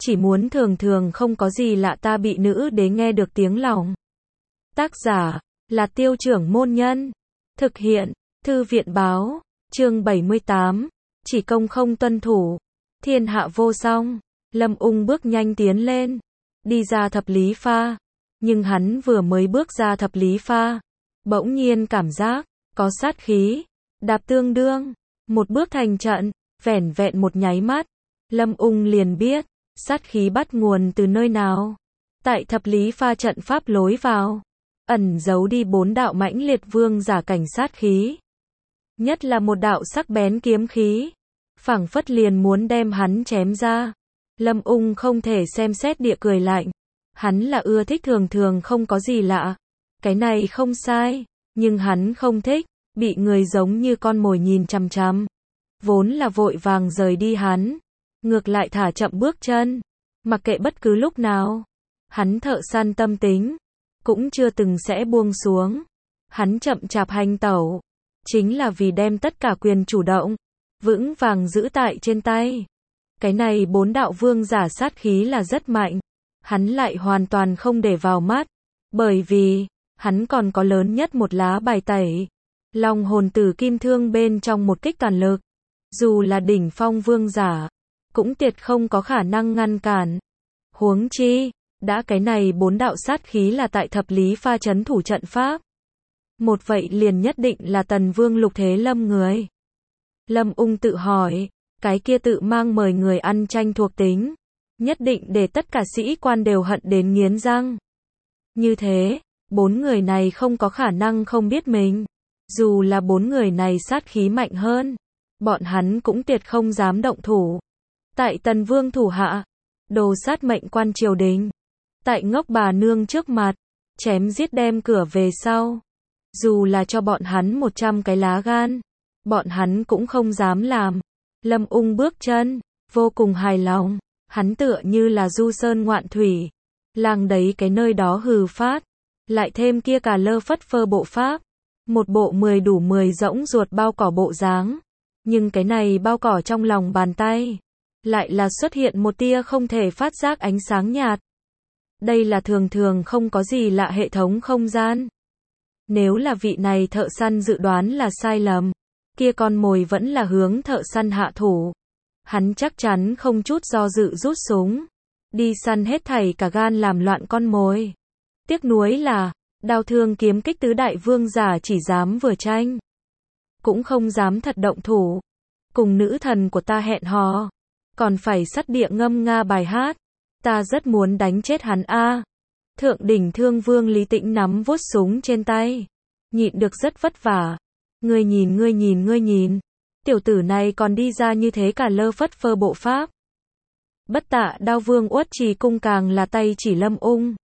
chỉ muốn thường thường không có gì lạ ta bị nữ đế nghe được tiếng lòng. Tác giả là Tiêu Trưởng Môn Nhân. Thực hiện Thư viện Báo. Chương 78. Chỉ công không tuân thủ. Thiên hạ vô song. Lâm Ung bước nhanh tiến lên, đi ra thập lý pha. Nhưng hắn vừa mới bước ra thập lý pha, bỗng nhiên cảm giác có sát khí đạp tương đương, một bước thành trận. Vẻn vẹn một nháy mắt, Lâm Ung liền biết sát khí bắt nguồn từ nơi nào. Tại thập lý pha trận pháp lối vào, ẩn giấu đi 4 đạo mãnh liệt vương giả cảnh sát khí. Nhất là một đạo sắc bén kiếm khí, phảng phất liền muốn đem hắn chém ra. Lâm Ung không thể xem xét địa cười lạnh. Hắn là ưa thích thường thường không có gì lạ. Cái này không sai, nhưng hắn không thích bị người giống như con mồi nhìn chằm chằm. Vốn là vội vàng rời đi hắn, ngược lại thả chậm bước chân, mặc kệ bất cứ lúc nào. Hắn thợ săn tâm tính, cũng chưa từng sẽ buông xuống. Hắn chậm chạp hành tẩu, chính là vì đem tất cả quyền chủ động, vững vàng giữ tại trên tay. Cái này 4 đạo vương giả sát khí là rất mạnh, hắn lại hoàn toàn không để vào mắt, bởi vì hắn còn có lớn nhất một lá bài tẩy, long hồn tử kim thương bên trong một kích toàn lực. Dù là đỉnh phong vương giả, cũng tuyệt không có khả năng ngăn cản. Huống chi, đã cái này 4 đạo sát khí là tại thập lý pha trấn thủ trận pháp. Một vậy liền nhất định là Tần Vương Lục Thế Lâm người. Lâm Ung tự hỏi, cái kia tự mang mời người ăn tranh thuộc tính, nhất định để tất cả sĩ quan đều hận đến nghiến răng. Như thế, 4 người này không có khả năng không biết mình. Dù là 4 người này sát khí mạnh hơn, bọn hắn cũng tuyệt không dám động thủ. Tại Tần Vương thủ hạ, đồ sát mệnh quan triều đình. Tại ngốc bà nương trước mặt, chém giết đem cửa về sau. Dù là cho bọn hắn 100 cái lá gan, bọn hắn cũng không dám làm. Lâm Ung bước chân, vô cùng hài lòng. Hắn tựa như là du sơn ngoạn thủy, làng đấy cái nơi đó hừ phát. Lại thêm kia cà lơ phất phơ bộ pháp, một bộ 10 đủ 10 rỗng ruột bao cỏ bộ dáng. Nhưng cái này bao cỏ trong lòng bàn tay, lại là xuất hiện một tia không thể phát giác ánh sáng nhạt. Đây là thường thường không có gì lạ hệ thống không gian. Nếu là vị này thợ săn dự đoán là sai lầm, kia con mồi vẫn là hướng thợ săn hạ thủ. Hắn chắc chắn không chút do dự rút súng, đi săn hết thảy cả gan làm loạn con mồi. Tiếc nuối là, đao thương kiếm kích tứ đại vương giả chỉ dám vừa tranh, cũng không dám thật động thủ. Cùng nữ thần của ta hẹn hò, còn phải sắt địa ngâm nga bài hát. Ta rất muốn đánh chết hắn a. Thượng đỉnh thương vương Lý Tĩnh nắm vuốt súng trên tay, nhịn được rất vất vả. Ngươi nhìn, tiểu tử này còn đi ra như thế cả lơ phất phơ bộ pháp. Bất Tạ Đao Vương Uất Trì Cung càng là tay chỉ Lâm Ung.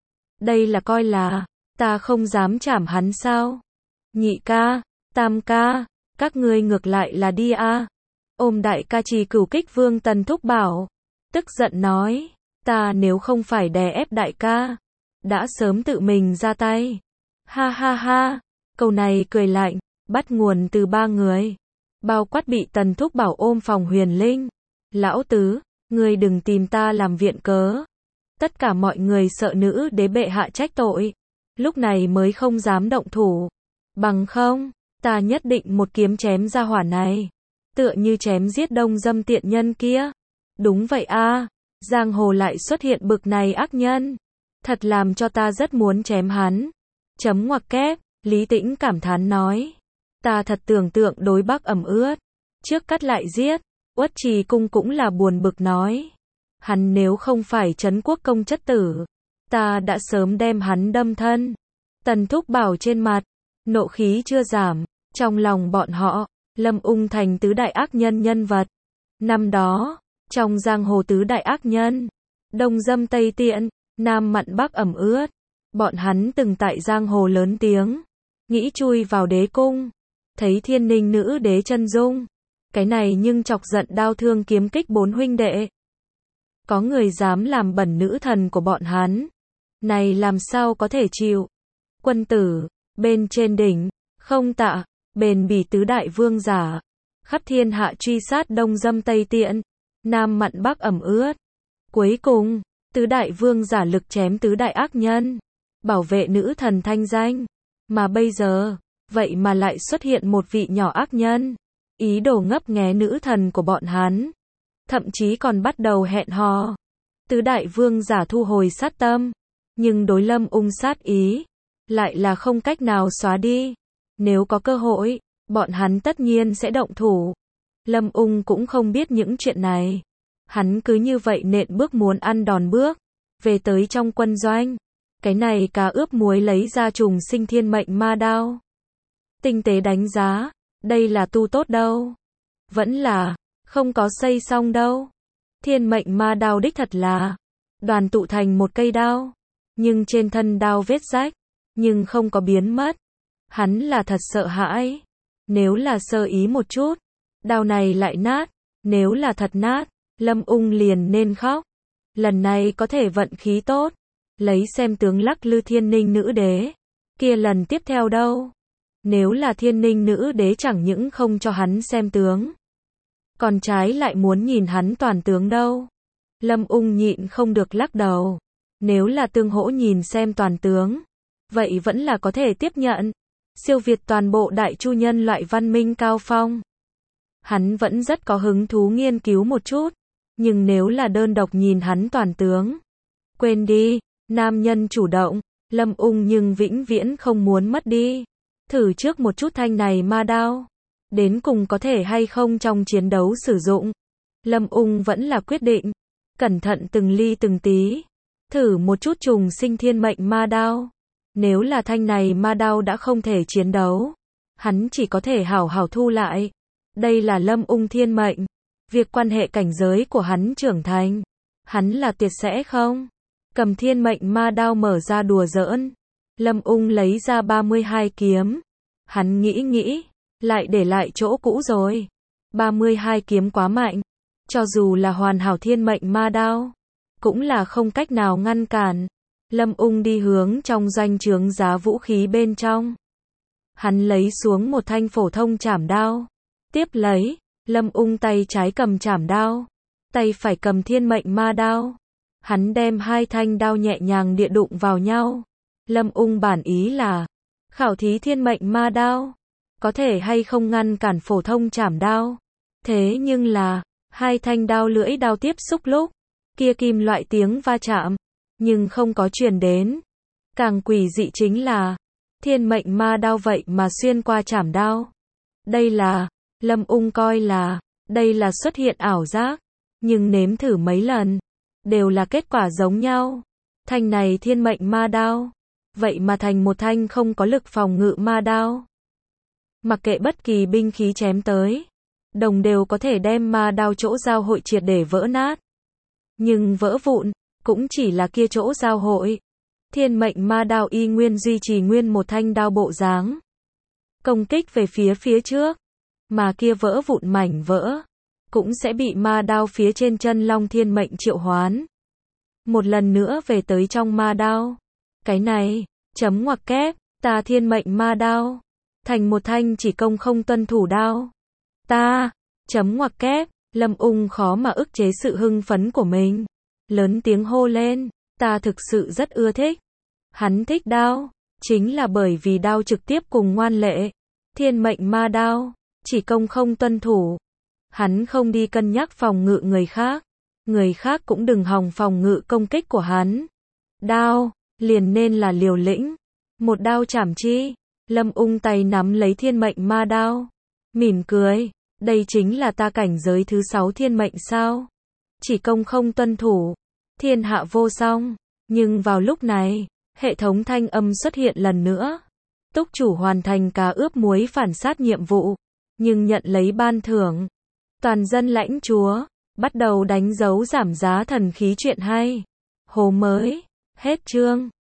Đây là coi là, ta không dám chảm hắn sao? Nhị ca, tam ca, các ngươi ngược lại là đi a. Ôm đại ca Trì Cửu Kích Vương Tần Thúc Bảo, tức giận nói, ta nếu không phải đè ép đại ca, đã sớm tự mình ra tay. Ha ha ha, câu này cười lạnh, bắt nguồn từ 3 người, bao quát bị Tần Thúc Bảo ôm phòng Huyền Linh. Lão tứ, ngươi đừng tìm ta làm viện cớ. Tất cả mọi người sợ nữ đế bệ hạ trách tội, lúc này mới không dám động thủ. Bằng không, ta nhất định một kiếm chém ra hỏa này, tựa như chém giết Đông Dâm tiện nhân kia. Đúng vậy a, giang hồ lại xuất hiện bực này ác nhân, thật làm cho ta rất muốn chém hắn. Chấm ngoặc kép, Lý Tĩnh cảm thán nói, ta thật tưởng tượng đối Bắc ẩm ướt, trước cắt lại giết. Uất Trì Cung cũng là buồn bực nói, hắn nếu không phải trấn quốc công chất tử, ta đã sớm đem hắn đâm thân. Tần Thúc Bảo trên mặt, nộ khí chưa giảm, trong lòng bọn họ, Lâm Ung thành tứ đại ác nhân nhân vật. Năm đó, trong giang hồ tứ đại ác nhân, Đông Dâm Tây Tiện, Nam Mặn Bắc ẩm ướt, bọn hắn từng tại giang hồ lớn tiếng, nghĩ chui vào đế cung, thấy Thiên Ninh nữ đế chân dung. Cái này nhưng chọc giận đao thương kiếm kích 4 huynh đệ. Có người dám làm bẩn nữ thần của bọn hắn, này làm sao có thể chịu. Quân tử, bên trên đỉnh, không tạ, bền bỉ tứ đại vương giả, khắp thiên hạ truy sát Đông Dâm Tây Tiện, Nam Mặn Bắc ẩm ướt. Cuối cùng, tứ đại vương giả lực chém tứ đại ác nhân, bảo vệ nữ thần thanh danh. Mà bây giờ, vậy mà lại xuất hiện một vị nhỏ ác nhân, ý đồ ngấp nghé nữ thần của bọn hắn. Thậm chí còn bắt đầu hẹn hò. Tứ đại vương giả thu hồi sát tâm, nhưng đối Lâm Ung sát ý, lại là không cách nào xóa đi. Nếu có cơ hội, bọn hắn tất nhiên sẽ động thủ. Lâm Ung cũng không biết những chuyện này. Hắn cứ như vậy nện bước muốn ăn đòn bước, về tới trong quân doanh. Cái này cá ướp muối lấy ra trùng sinh thiên mệnh ma đao. Tinh tế đánh giá, đây là tu tốt đâu. Vẫn là, không có xây xong đâu. Thiên mệnh ma đao đích thật là, đoàn tụ thành một cây đao. Nhưng trên thân đao vết rách, nhưng không có biến mất. Hắn là thật sợ hãi. Nếu là sơ ý một chút, đao này lại nát. Nếu là thật nát, Lâm Ung liền nên khóc. Lần này có thể vận khí tốt, lấy xem tướng lắc lư thiên ninh nữ đế. Kia lần tiếp theo đâu? Nếu là thiên ninh nữ đế chẳng những không cho hắn xem tướng, còn trái lại muốn nhìn hắn toàn tướng đâu. Lâm Ung nhịn không được lắc đầu. Nếu là tương hỗ nhìn xem toàn tướng, vậy vẫn là có thể tiếp nhận. Siêu việt toàn bộ đại chu nhân loại văn minh cao phong. Hắn vẫn rất có hứng thú nghiên cứu một chút. Nhưng nếu là đơn độc nhìn hắn toàn tướng, quên đi, nam nhân chủ động, Lâm Ung nhưng vĩnh viễn không muốn mất đi. Thử trước một chút thanh này ma đao, đến cùng có thể hay không trong chiến đấu sử dụng. Lâm Ung vẫn là quyết định, cẩn thận từng ly từng tí, thử một chút trùng sinh thiên mệnh ma đao. Nếu là thanh này ma đao đã không thể chiến đấu, hắn chỉ có thể hảo hảo thu lại. Đây là Lâm Ung thiên mệnh. Việc quan hệ cảnh giới của hắn trưởng thành, hắn là tuyệt sẽ không. Cầm thiên mệnh ma đao mở ra đùa giỡn. Lâm Ung lấy ra 32 kiếm. Hắn nghĩ, lại để lại chỗ cũ rồi. 32 kiếm quá mạnh. Cho dù là hoàn hảo thiên mệnh ma đao, cũng là không cách nào ngăn cản. Lâm Ung đi hướng trong doanh trướng giá vũ khí bên trong. Hắn lấy xuống một thanh phổ thông trảm đao. Tiếp lấy, Lâm Ung tay trái cầm trảm đao, tay phải cầm thiên mệnh ma đao. Hắn đem hai thanh đao nhẹ nhàng địa đụng vào nhau. Lâm Ung bản ý là khảo thí thiên mệnh ma đao, có thể hay không ngăn cản phổ thông trảm đao. Thế nhưng là, hai thanh đao lưỡi đao tiếp xúc lúc, kia kim loại tiếng va chạm, nhưng không có truyền đến. Càng quỷ dị chính là, thiên mệnh ma đao vậy mà xuyên qua trảm đao. Đây là, Lâm Ung coi là, đây là xuất hiện ảo giác, nhưng nếm thử mấy lần, đều là kết quả giống nhau. Thanh này thiên mệnh ma đao, vậy mà thành một thanh không có lực phòng ngự ma đao. Mặc kệ bất kỳ binh khí chém tới, đồng đều có thể đem ma đao chỗ giao hội triệt để vỡ nát. Nhưng vỡ vụn, cũng chỉ là kia chỗ giao hội. Thiên mệnh ma đao y nguyên duy trì nguyên một thanh đao bộ dáng. Công kích về phía trước, mà kia vỡ vụn mảnh vỡ, cũng sẽ bị ma đao phía trên chân long thiên mệnh triệu hoán. Một lần nữa về tới trong ma đao. Cái này, chấm ngoặc kép, ta thiên mệnh ma đao, thành một thanh chỉ công không tuân thủ đao. Ta, chấm ngoặc kép, Lâm Ung khó mà ức chế sự hưng phấn của mình. Lớn tiếng hô lên, ta thực sự rất ưa thích. Hắn thích đao, chính là bởi vì đao trực tiếp cùng ngoan lệ. Thiên mệnh ma đao, chỉ công không tuân thủ. Hắn không đi cân nhắc phòng ngự người khác cũng đừng hòng phòng ngự công kích của hắn. Đao, liền nên là liều lĩnh. Một đao chảm chi. Lâm Ung tay nắm lấy thiên mệnh ma đao, mỉm cười, đây chính là ta cảnh giới thứ 6 thiên mệnh sao? Chỉ công không tuân thủ, thiên hạ vô song. Nhưng vào lúc này, hệ thống thanh âm xuất hiện lần nữa. Túc chủ hoàn thành cá ướp muối phản sát nhiệm vụ, nhưng nhận lấy ban thưởng. Toàn dân lãnh chúa, bắt đầu đánh dấu giảm giá thần khí chuyện hay. Hồ mới, hết chương.